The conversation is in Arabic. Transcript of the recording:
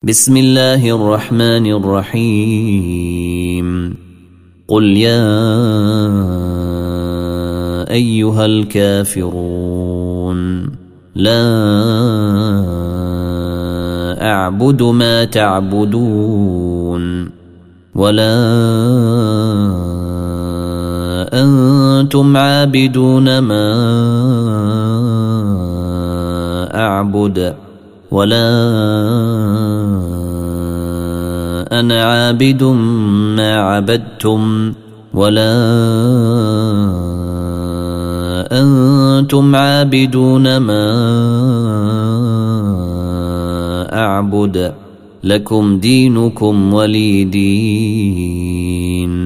بسم الله الرحمن الرحيم. قل يا أيها الكافرون لا أعبد ما تعبدون ولا أنتم عابدون ما أعبد ولا أنا عابد ما عبدتم ولا أنتم عابدون ما أعبد لكم دينكم ولي دين.